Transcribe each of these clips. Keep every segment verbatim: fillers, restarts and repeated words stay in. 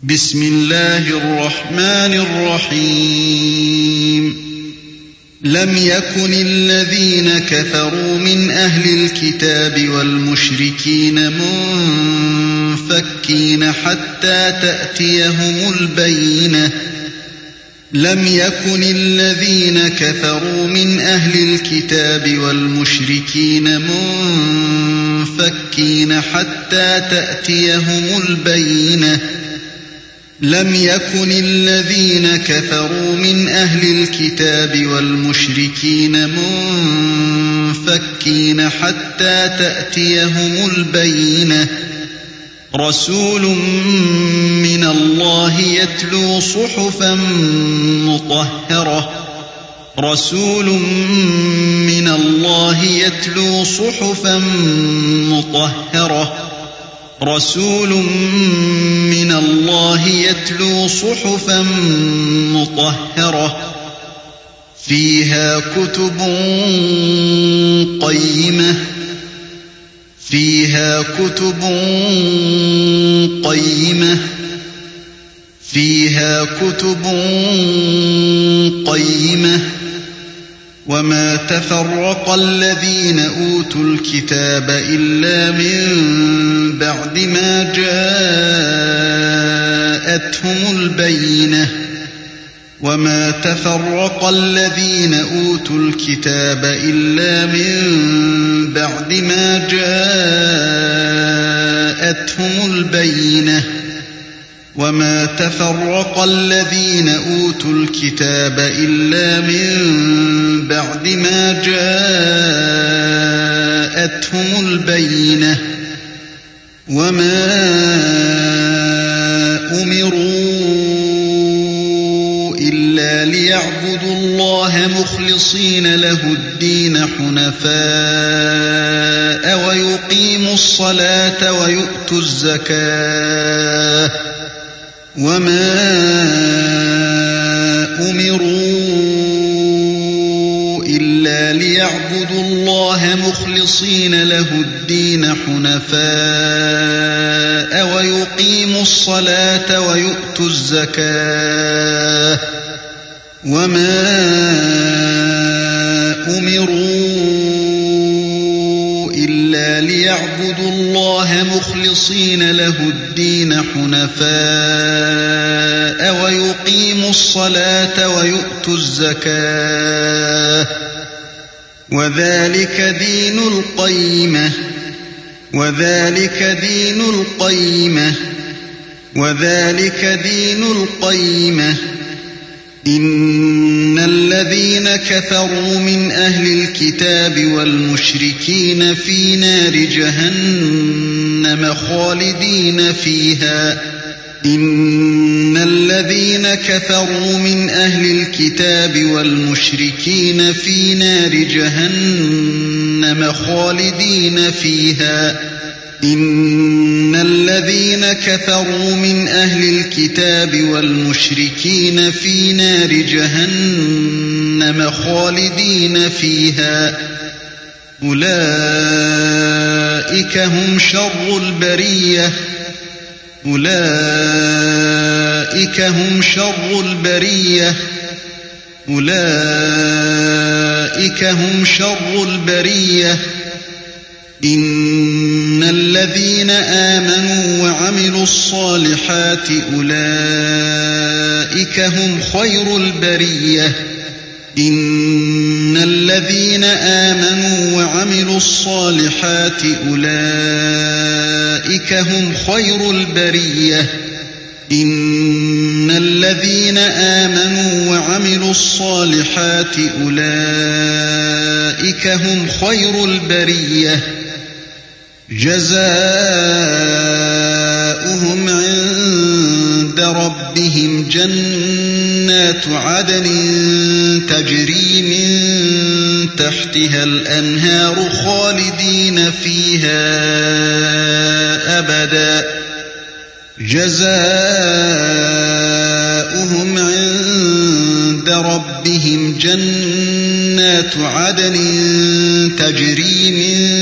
بسم الله الرحمن الرحيم لم يكن الذين كفروا من أهل الكتاب والمشركين منفكين حتى تأتيهم البينة لم يكن الذين كفروا من أهل الكتاب والمشركين منفكين حتى تأتيهم البينة لم يكن الذين كفروا من أهل الكتاب والمشركين منفكين حتى تأتيهم البينة رسول من الله يتلو صحفا مطهرة رسول من الله يتلو صحفا مطهرة رسول من الله يتلو صحفا مطهرة فيها كتب قيمة فيها كتب قيمة فيها كتب قيمة وما تفرق الذين أوتوا الكتاب إلا من بعد ما جاءتهم البينة وما تفرق الذين أوتوا الكتاب إلا من بعد ما جاءتهم البينة وما تفرق الذين أوتوا الكتاب إلا من بعد ما جاءتهم البينة وما أمروا إلا ليعبدوا الله مخلصين له الدين حنفاء ويقيموا الصلاة ويؤتوا الزكاة وما أمروا إلا ليعبدوا الله مخلصين له الدين حنفاء ويقيموا الصلاة ويؤتوا الزكاة وما أمروا إلا ليعبدوا الله مخلصين له الدين حنفاء ويقيموا الصلاة ويؤتوا الزكاة وذلك دين القيمة وذلك دين القيمة وذلك دين القيمة إن الذين كفروا من أهل الكتاب والمشركين في نار جهنم خالدين فيها إن الذين كفروا من أهل الكتاب والمشركين في نار جهنم خالدين فيها إن الذين كفروا من أهل الكتاب والمشركين في نار جهنم خالدين فيها أولئك هم شر البرية أولئك هم شر البرية أولئك هم شر البرية إن الذين آمنوا وعملوا الصالحات أولئك هم خير البرية إن الذين آمنوا وعملوا الصالحات أولئك هم خير البرية إن الذين آمنوا وعملوا الصالحات أولئك هم خير البرية جزاؤهم عند ربهم جنات عدن تجري من تحتها الأنهار خالدين فيها أبدا جزاؤهم عند ربهم جنات عدن تجري من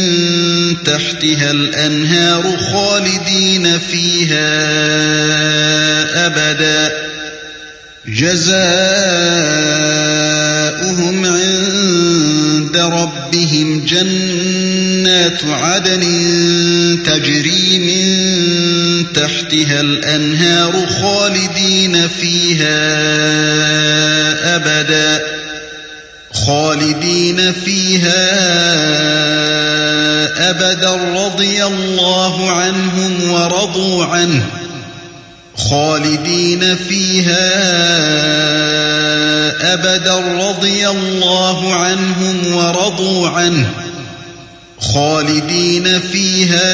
تحتها الأنهار خالدين فيها أبدا جزاؤهم عند ربهم جنات عدن تجري من تحتها الأنهار خالدين فيها أبدا خالدين فيها أبدا رضي الله عنهم ورضوا عنه خالدين فيها أبدا رضي الله عنهم ورضوا عنه خالدين فيها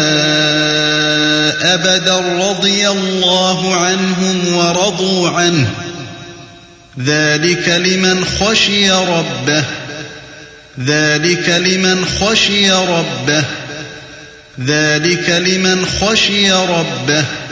أبدا رضي الله عنهم ورضوا عنه ذلك لمن خشي ربه ذلك لمن خشي ربه ذلك لمن خشي ربه